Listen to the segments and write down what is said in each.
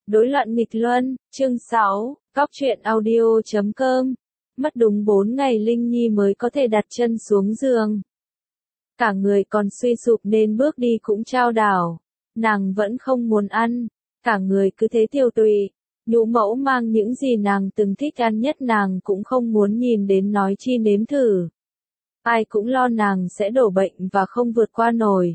Đối loạn nghịch luân, chương 6, Cóc truyện audio.com. Mất đúng 4 ngày Linh Nhi mới có thể đặt chân xuống giường. Cả người còn suy sụp nên bước đi cũng chao đảo. Nàng vẫn không muốn ăn, cả người cứ thế tiêu tụy. Nhũ mẫu mang những gì nàng từng thích ăn nhất nàng cũng không muốn nhìn đến nói chi nếm thử. Ai cũng lo nàng sẽ đổ bệnh và không vượt qua nổi.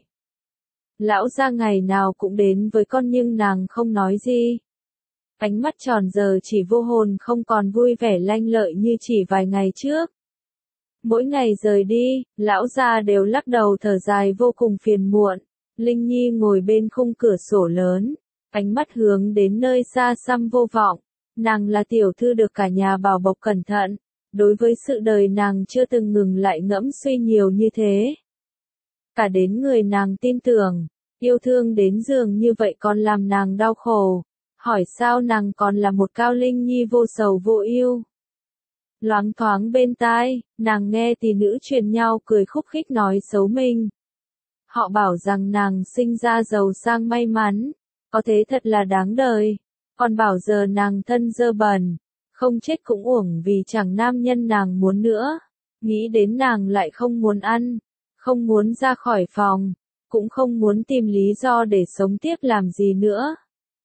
Lão gia ngày nào cũng đến với con nhưng nàng không nói gì. Ánh mắt tròn giờ chỉ vô hồn không còn vui vẻ lanh lợi như chỉ vài ngày trước. Mỗi ngày rời đi, lão gia đều lắc đầu thở dài vô cùng phiền muộn. Linh Nhi ngồi bên khung cửa sổ lớn, ánh mắt hướng đến nơi xa xăm vô vọng. Nàng là tiểu thư được cả nhà bảo bọc cẩn thận. Đối với sự đời nàng chưa từng ngừng lại ngẫm suy nhiều như thế. Cả đến người nàng tin tưởng, yêu thương đến dường như vậy còn làm nàng đau khổ. Hỏi sao nàng còn là một Cao Linh Nhi vô sầu vô ưu. Loáng thoáng bên tai, nàng nghe tỷ nữ truyền nhau cười khúc khích nói xấu mình. Họ bảo rằng nàng sinh ra giàu sang may mắn, có thế thật là đáng đời. Còn bảo giờ nàng thân dơ bẩn, không chết cũng uổng vì chẳng nam nhân nàng muốn nữa. Nghĩ đến nàng lại không muốn ăn, không muốn ra khỏi phòng, cũng không muốn tìm lý do để sống tiếp làm gì nữa.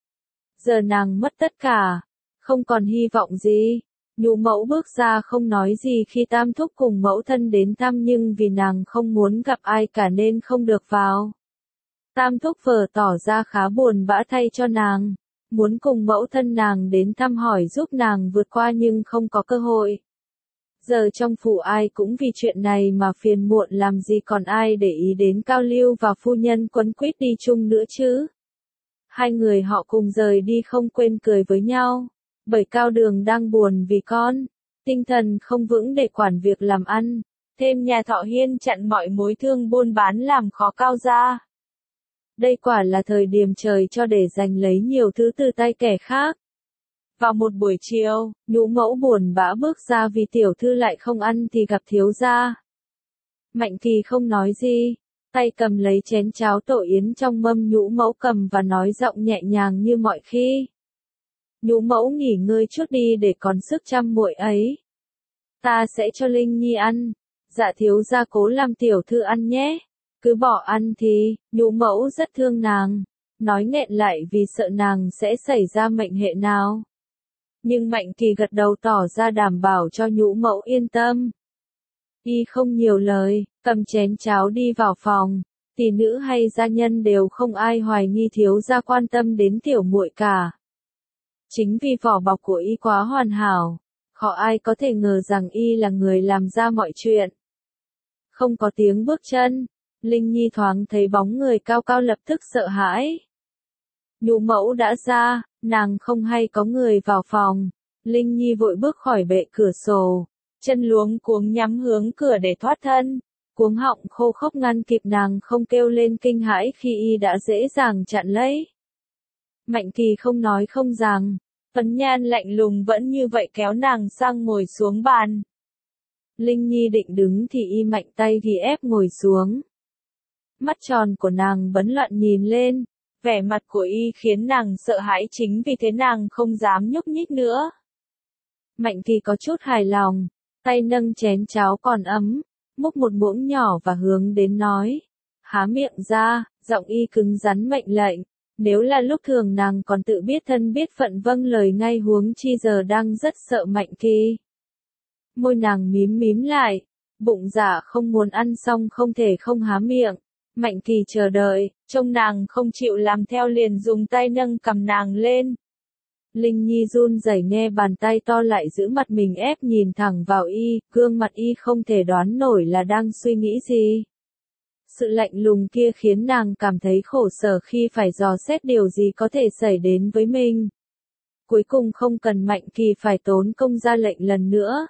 Giờ nàng mất tất cả, không còn hy vọng gì. Nhũ mẫu bước ra không nói gì khi tam thúc cùng mẫu thân đến thăm nhưng vì nàng không muốn gặp ai cả nên không được vào. Tam thúc vờ tỏ ra khá buồn bã thay cho nàng, muốn cùng mẫu thân nàng đến thăm hỏi giúp nàng vượt qua nhưng không có cơ hội. Giờ trong phủ ai cũng vì chuyện này mà phiền muộn làm gì còn ai để ý đến Cao Lưu và phu nhân quấn quýt đi chung nữa chứ. Hai người họ cùng rời đi không quên cười với nhau, bởi Cao Đường đang buồn vì con, tinh thần không vững để quản việc làm ăn, thêm nhà Thọ Hiên chặn mọi mối thương buôn bán làm khó Cao gia. Đây quả là thời điểm trời cho để giành lấy nhiều thứ từ tay kẻ khác. Vào một buổi chiều, nhũ mẫu buồn bã bước ra vì tiểu thư lại không ăn thì gặp thiếu gia. Mạnh Kỳ không nói gì, tay cầm lấy chén cháo tổ yến trong mâm nhũ mẫu cầm và nói giọng nhẹ nhàng như mọi khi. Nhũ mẫu nghỉ ngơi chút đi để còn sức chăm muội ấy. Ta sẽ cho Linh Nhi ăn. Dạ thiếu gia cố làm tiểu thư ăn nhé. Cứ bỏ ăn thì, nhũ mẫu rất thương nàng. Nói nghẹn lại vì sợ nàng sẽ xảy ra mệnh hệ nào. Nhưng Mạnh Kỳ gật đầu tỏ ra đảm bảo cho nhũ mẫu yên tâm. Y không nhiều lời, cầm chén cháo đi vào phòng. Tỷ nữ hay gia nhân đều không ai hoài nghi thiếu gia quan tâm đến tiểu muội cả. Chính vì vỏ bọc của Y quá hoàn hảo, khó ai có thể ngờ rằng Y là người làm ra mọi chuyện. Không có tiếng bước chân, Linh Nhi thoáng thấy bóng người cao cao lập tức sợ hãi. Nhũ mẫu đã ra, nàng không hay có người vào phòng. Linh Nhi vội bước khỏi bệ cửa sổ, chân luống cuống nhắm hướng cửa để thoát thân. Cuống họng khô khốc ngăn kịp nàng không kêu lên kinh hãi khi Y đã dễ dàng chặn lấy. Mạnh Kỳ không nói không rằng, phấn nhan lạnh lùng vẫn như vậy kéo nàng sang ngồi xuống bàn. Linh Nhi định đứng thì Y mạnh tay ghi ép ngồi xuống. Mắt tròn của nàng bấn loạn nhìn lên, vẻ mặt của Y khiến nàng sợ hãi chính vì thế nàng không dám nhúc nhích nữa. Mạnh Kỳ có chút hài lòng, tay nâng chén cháo còn ấm, múc một muỗng nhỏ và hướng đến nói. Há miệng ra, giọng Y cứng rắn mệnh lệnh. Nếu là lúc thường nàng còn tự biết thân biết phận vâng lời ngay huống chi giờ đang rất sợ Mạnh Kỳ. Môi nàng mím mím lại, bụng dạ không muốn ăn xong không thể không há miệng. Mạnh Kỳ chờ đợi, trông nàng không chịu làm theo liền dùng tay nâng cầm nàng lên. Linh Nhi run rẩy nghe bàn tay to lại giữ mặt mình ép nhìn thẳng vào Y, gương mặt Y không thể đoán nổi là đang suy nghĩ gì. Sự lạnh lùng kia khiến nàng cảm thấy khổ sở khi phải dò xét điều gì có thể xảy đến với mình. Cuối cùng không cần Mạnh Kỳ phải tốn công ra lệnh lần nữa.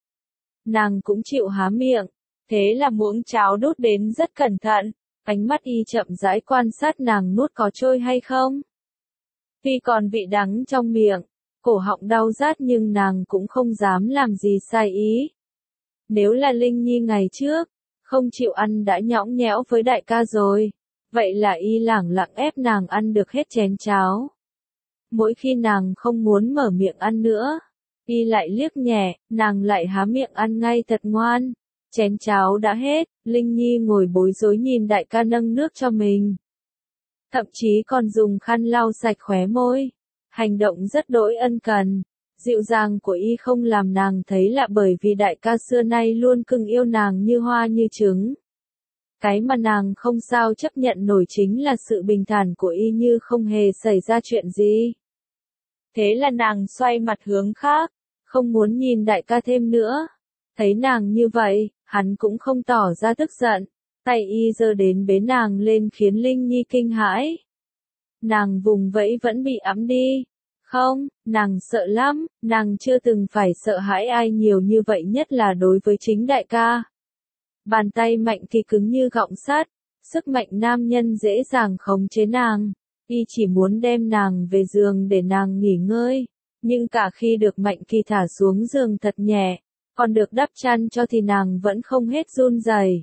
Nàng cũng chịu há miệng, thế là muỗng cháo đút đến rất cẩn thận, ánh mắt Y chậm rãi quan sát nàng nuốt có trôi hay không. Tuy còn vị đắng trong miệng, cổ họng đau rát nhưng nàng cũng không dám làm gì sai ý. Nếu là Linh Nhi ngày trước, không chịu ăn đã nhõng nhẽo với đại ca rồi. Vậy là Y lẳng lặng ép nàng ăn được hết chén cháo. Mỗi khi nàng không muốn mở miệng ăn nữa, y lại liếc nhẹ, nàng lại há miệng ăn ngay thật ngoan. Chén cháo đã hết, Linh Nhi ngồi bối rối nhìn đại ca nâng nước cho mình. Thậm chí còn dùng khăn lau sạch khóe môi. Hành động rất đỗi ân cần. Dịu dàng của y không làm nàng thấy lạ bởi vì đại ca xưa nay luôn cưng yêu nàng như hoa như trứng. Cái mà nàng không sao chấp nhận nổi chính là sự bình thản của y như không hề xảy ra chuyện gì. Thế là nàng xoay mặt hướng khác, không muốn nhìn đại ca thêm nữa. Thấy nàng như vậy, hắn cũng không tỏ ra tức giận. Tay y giơ đến bế nàng lên khiến Linh Nhi kinh hãi. Nàng vùng vẫy vẫn bị ẵm đi. Không, nàng sợ lắm, nàng chưa từng phải sợ hãi ai nhiều như vậy nhất là đối với chính đại ca. Bàn tay Mạnh Kỳ cứng như gọng sắt, sức mạnh nam nhân dễ dàng khống chế nàng. Y chỉ muốn đem nàng về giường để nàng nghỉ ngơi, nhưng cả khi được Mạnh Kỳ thả xuống giường thật nhẹ, còn được đắp chăn cho thì nàng vẫn không hết run rẩy.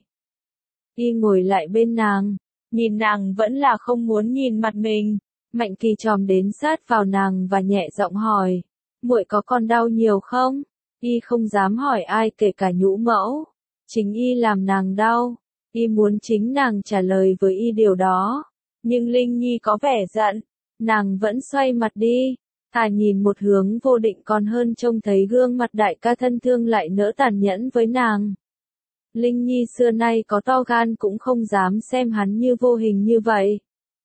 Y ngồi lại bên nàng, nhìn nàng vẫn là không muốn nhìn mặt mình. Mạnh Kỳ chòm đến sát vào nàng và nhẹ giọng hỏi, muội có còn đau nhiều không? Y không dám hỏi ai kể cả nhũ mẫu. Chính y làm nàng đau. Y muốn chính nàng trả lời với y điều đó. Nhưng Linh Nhi có vẻ giận. Nàng vẫn xoay mặt đi. Thà nhìn một hướng vô định còn hơn trông thấy gương mặt đại ca thân thương lại nỡ tàn nhẫn với nàng. Linh Nhi xưa nay có to gan cũng không dám xem hắn như vô hình như vậy.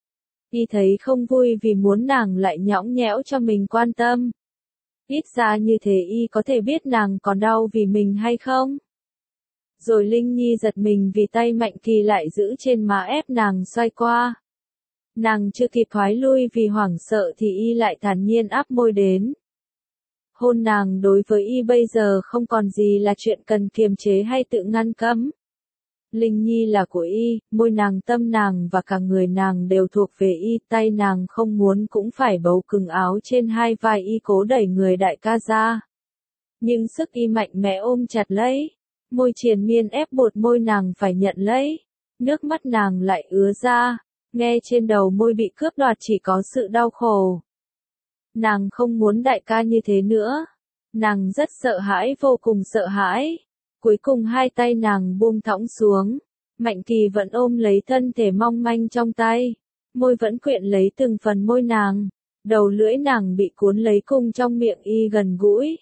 Y thấy không vui vì muốn nàng lại nhõng nhẽo cho mình quan tâm. Ít ra như thế y có thể biết nàng còn đau vì mình hay không. Rồi Linh Nhi giật mình vì tay Mạnh Kỳ lại giữ trên má ép nàng xoay qua. Nàng chưa kịp thoái lui vì hoảng sợ thì y lại thản nhiên áp môi đến. Hôn nàng đối với y bây giờ không còn gì là chuyện cần kiềm chế hay tự ngăn cấm. Linh Nhi là của y, môi nàng tâm nàng và cả người nàng đều thuộc về y, tay nàng không muốn cũng phải bấu cứng áo trên hai vai y cố đẩy người đại ca ra. Nhưng sức y mạnh mẽ ôm chặt lấy, môi triền miên ép buộc môi nàng phải nhận lấy, nước mắt nàng lại ứa ra, nghe trên đầu môi bị cướp đoạt chỉ có sự đau khổ. Nàng không muốn đại ca như thế nữa, nàng rất sợ hãi vô cùng sợ hãi. Cuối cùng hai tay nàng buông thõng xuống, Mạnh Kỳ vẫn ôm lấy thân thể mong manh trong tay, môi vẫn quyện lấy từng phần môi nàng, đầu lưỡi nàng bị cuốn lấy cung trong miệng y gần gũi.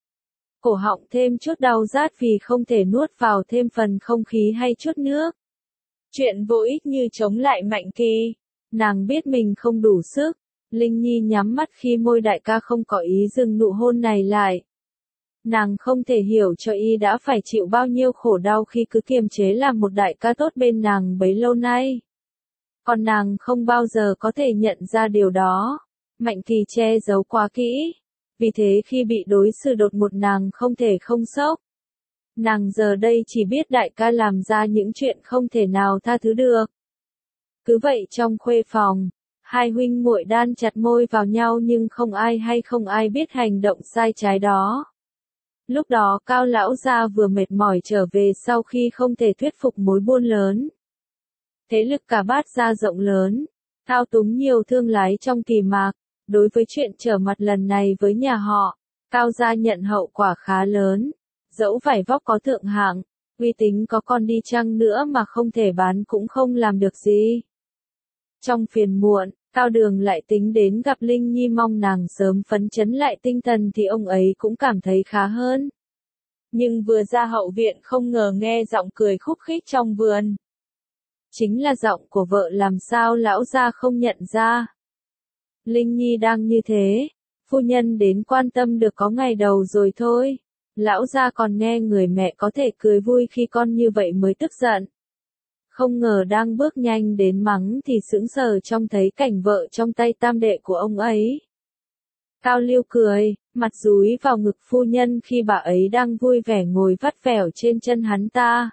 Cổ họng thêm chút đau rát vì không thể nuốt vào thêm phần không khí hay chút nước. Chuyện vô ích như chống lại Mạnh Kỳ, nàng biết mình không đủ sức, Linh Nhi nhắm mắt khi môi đại ca không có ý dừng nụ hôn này lại. Nàng không thể hiểu cho y đã phải chịu bao nhiêu khổ đau khi cứ kiềm chế làm một đại ca tốt bên nàng bấy lâu nay. Còn nàng không bao giờ có thể nhận ra điều đó. Mạnh Kỳ che giấu quá kỹ. Vì thế khi bị đối xử đột ngột nàng không thể không sốc. Nàng giờ đây chỉ biết đại ca làm ra những chuyện không thể nào tha thứ được. Cứ vậy trong khuê phòng, hai huynh muội đan chặt môi vào nhau nhưng không ai hay không ai biết hành động sai trái đó. Lúc đó Cao lão gia vừa mệt mỏi trở về sau khi không thể thuyết phục mối buôn lớn. Thế lực cả Bát gia rộng lớn, thao túng nhiều thương lái trong kỳ mạc, đối với chuyện trở mặt lần này với nhà họ, Cao gia nhận hậu quả khá lớn, dẫu vải vóc có thượng hạng, uy tín có con đi chăng nữa mà không thể bán cũng không làm được gì. Trong phiền muộn, Cao Đường lại tính đến gặp Linh Nhi mong nàng sớm phấn chấn lại tinh thần thì ông ấy cũng cảm thấy khá hơn. Nhưng vừa ra hậu viện không ngờ nghe giọng cười khúc khích trong vườn. Chính là giọng của vợ, làm sao lão gia không nhận ra. Linh Nhi đang như thế, phu nhân đến quan tâm được có ngày đầu rồi thôi. Lão gia còn nghe người mẹ có thể cười vui khi con như vậy mới tức giận. Không ngờ đang bước nhanh đến mắng thì sững sờ trông thấy cảnh vợ trong tay tam đệ của ông ấy. Cao Lưu cười, mặt dúi vào ngực phu nhân khi bà ấy đang vui vẻ ngồi vắt vẻo trên chân hắn ta.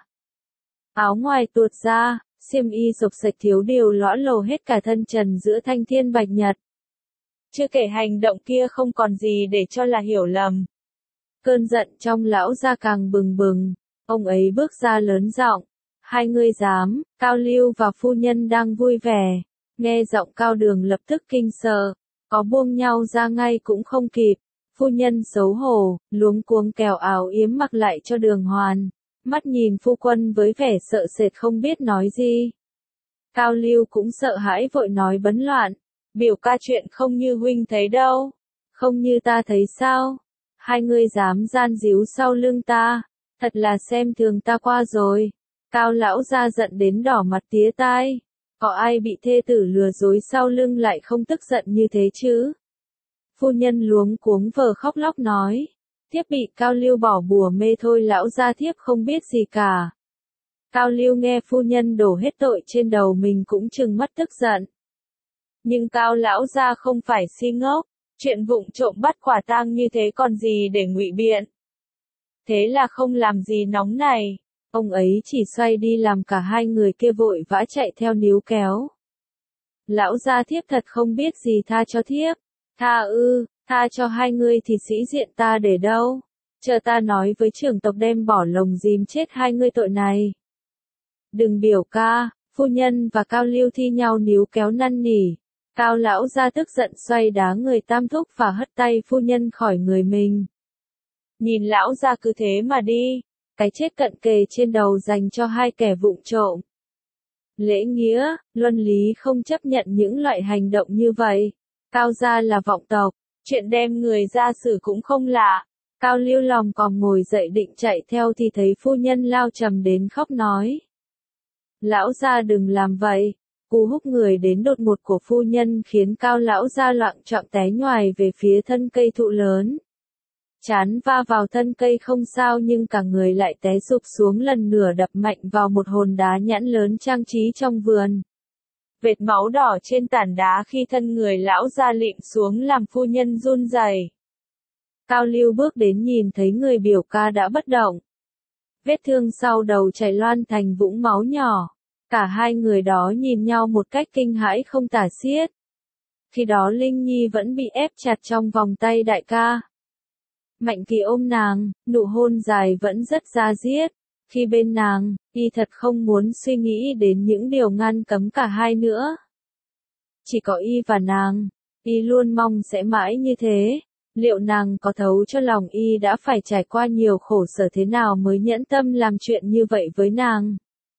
Áo ngoài tuột ra, xiêm y xộc xệch thiếu điều lõa lồ hết cả thân trần giữa thanh thiên bạch nhật. Chưa kể hành động kia không còn gì để cho là hiểu lầm. Cơn giận trong lão gia càng bừng bừng, ông ấy bước ra lớn giọng. Hai ngươi dám, Cao Lưu và phu nhân đang vui vẻ. Nghe giọng Cao Đường lập tức kinh sợ. có buông nhau ra ngay cũng không kịp. Phu nhân xấu hổ, luống cuống kéo áo yếm mặc lại cho Đường Hoàn, mắt nhìn phu quân với vẻ sợ sệt không biết nói gì. Cao Lưu cũng sợ hãi vội nói bấn loạn, biểu ca chuyện không như huynh thấy đâu, không như ta thấy sao, hai ngươi dám gian díu sau lưng ta, thật là xem thường ta qua rồi. Cao lão gia giận đến đỏ mặt tía tai, có ai bị thê tử lừa dối sau lưng lại không tức giận như thế chứ? Phu nhân luống cuống vờ khóc lóc nói, thiếp bị Cao Lưu bỏ bùa mê thôi, lão gia thiếp không biết gì cả. Cao Lưu nghe phu nhân đổ hết tội trên đầu mình cũng trừng mắt tức giận. Nhưng Cao lão gia không phải si ngốc, chuyện vụng trộm bắt quả tang như thế còn gì để ngụy biện. Thế là không làm gì nóng này, ông ấy chỉ xoay đi làm cả hai người kia vội vã chạy theo níu kéo. Lão gia thiếp thật không biết gì, tha cho thiếp. Tha cho hai ngươi thì sĩ diện ta để đâu? Chờ ta nói với trưởng tộc đem bỏ lồng dìm chết hai ngươi tội này. Đừng biểu ca, phu nhân và Cao Lưu thi nhau níu kéo năn nỉ. Cao lão gia tức giận xoay đá người Tam Thúc và hất tay phu nhân khỏi người mình. Nhìn lão gia cứ thế mà đi, cái chết cận kề trên đầu dành cho hai kẻ vụng trộm. Lễ nghĩa, luân lý không chấp nhận những loại hành động như vậy. Cao gia là vọng tộc, chuyện đem người ra xử cũng không lạ. Cao Lưu lòng còn ngồi dậy định chạy theo thì thấy phu nhân lao trầm đến khóc nói. Lão gia đừng làm vậy. Cú húc người đến đột ngột của phu nhân khiến Cao lão gia loạng choạng té nhoài về phía thân cây thụ lớn. Chán va vào thân cây không sao nhưng cả người lại té sụp xuống lần nữa đập mạnh vào một hòn đá nhẵn lớn trang trí trong vườn. Vệt máu đỏ trên tảng đá khi thân người lão gia lịm xuống làm phu nhân run rẩy. Cao Lưu bước đến nhìn thấy người biểu ca đã bất động. Vết thương sau đầu chảy loan thành vũng máu nhỏ. Cả hai người đó nhìn nhau một cách kinh hãi không tả xiết. Khi đó Linh Nhi vẫn bị ép chặt trong vòng tay đại ca. Mạnh Kỳ ôm nàng, nụ hôn dài vẫn rất da diết. Khi bên nàng, y thật không muốn suy nghĩ đến những điều ngăn cấm cả hai nữa. Chỉ có y và nàng, y luôn mong sẽ mãi như thế. Liệu nàng có thấu cho lòng y đã phải trải qua nhiều khổ sở thế nào mới nhẫn tâm làm chuyện như vậy với nàng?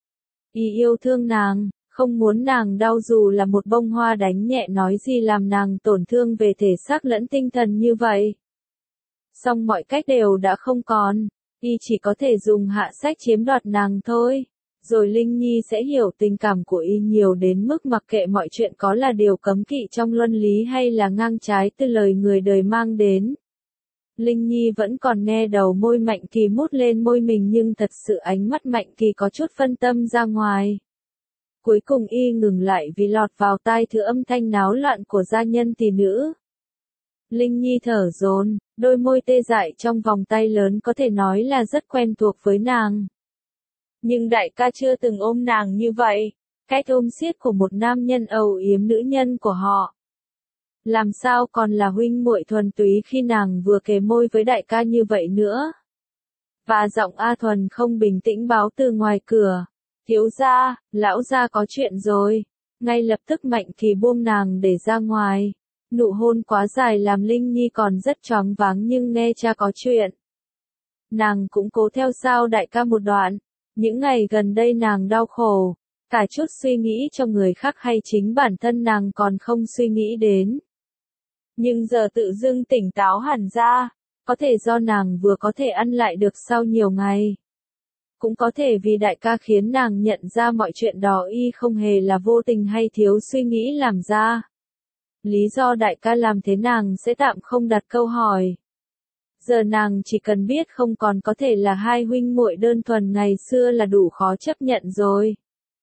Y yêu thương nàng, không muốn nàng đau dù là một bông hoa đánh nhẹ nói gì làm nàng tổn thương về thể xác lẫn tinh thần như vậy. Song mọi cách đều đã không còn, y chỉ có thể dùng hạ sách chiếm đoạt nàng thôi. Rồi Linh Nhi sẽ hiểu tình cảm của y nhiều đến mức mặc kệ mọi chuyện có là điều cấm kỵ trong luân lý hay là ngang trái từ lời người đời mang đến. Linh Nhi vẫn còn nghe đầu môi Mạnh Kỳ mút lên môi mình nhưng thật sự ánh mắt Mạnh Kỳ có chút phân tâm ra ngoài. Cuối cùng y ngừng lại vì lọt vào tai thứ âm thanh náo loạn của gia nhân tỷ nữ. Linh Nhi thở dồn, đôi môi tê dại trong vòng tay lớn có thể nói là rất quen thuộc với nàng. Nhưng đại ca chưa từng ôm nàng như vậy, cách ôm siết của một nam nhân âu yếm nữ nhân của họ. Làm sao còn là huynh muội thuần túy khi nàng vừa kề môi với đại ca như vậy nữa. Và giọng A Thuần không bình tĩnh báo từ ngoài cửa. Thiếu gia, lão gia có chuyện rồi. Ngay lập tức Mạnh Kỳ buông nàng để ra ngoài. Nụ hôn quá dài làm Linh Nhi còn rất choáng váng nhưng nghe cha có chuyện. Nàng cũng cố theo sau đại ca một đoạn. Những ngày gần đây nàng đau khổ. Cả chút suy nghĩ cho người khác hay chính bản thân nàng còn không suy nghĩ đến. Nhưng giờ tự dưng tỉnh táo hẳn ra, có thể do nàng vừa có thể ăn lại được sau nhiều ngày. Cũng có thể vì đại ca khiến nàng nhận ra mọi chuyện đó y không hề là vô tình hay thiếu suy nghĩ làm ra. Lý do đại ca làm thế nàng sẽ tạm không đặt câu hỏi. Giờ nàng chỉ cần biết không còn có thể là hai huynh muội đơn thuần ngày xưa là đủ khó chấp nhận rồi.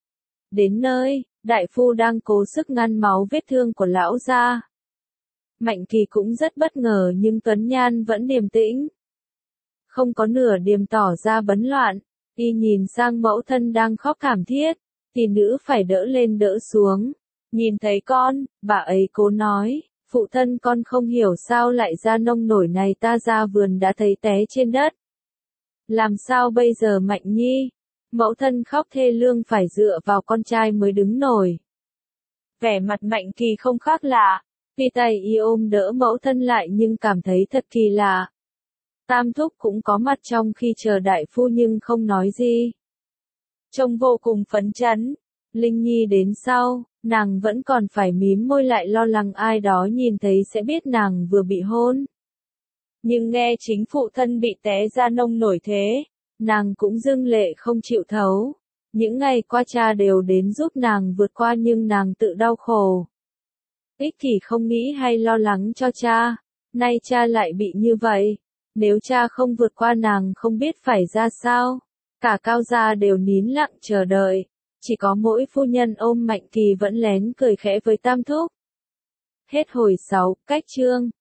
Đến nơi, đại phu đang cố sức ngăn máu vết thương của lão gia. Mạnh Kỳ cũng rất bất ngờ nhưng Tuấn Nhan vẫn điềm tĩnh. Không có nửa điềm tỏ ra bấn loạn, y nhìn sang mẫu thân đang khóc thảm thiết, tỷ nữ phải đỡ lên đỡ xuống. Nhìn thấy con, bà ấy cố nói, phụ thân con không hiểu sao lại ra nông nổi này, ta ra vườn đã thấy té trên đất. Làm sao bây giờ Mạnh Nhi? Mẫu thân khóc thê lương phải dựa vào con trai mới đứng nổi. Vẻ mặt Mạnh Kỳ không khác lạ, Pi tay y ôm đỡ mẫu thân lại nhưng cảm thấy thật kỳ lạ. Tam thúc cũng có mặt trong khi chờ đại phu nhưng không nói gì. Trông vô cùng phấn chấn. Linh Nhi đến sau, nàng vẫn còn phải mím môi lại lo lắng ai đó nhìn thấy sẽ biết nàng vừa bị hôn. Nhưng nghe chính phụ thân bị té ra nông nổi thế, nàng cũng rưng lệ không chịu thấu. Những ngày qua cha đều đến giúp nàng vượt qua nhưng nàng tự đau khổ. Ích kỷ không nghĩ hay lo lắng cho cha, nay cha lại bị như vậy. Nếu cha không vượt qua nàng không biết phải ra sao. Cả Cao gia đều nín lặng chờ đợi. Chỉ có mỗi phu nhân ôm Mạnh Kỳ vẫn lén cười khẽ với Tam thúc. Hết hồi 6, cách chương.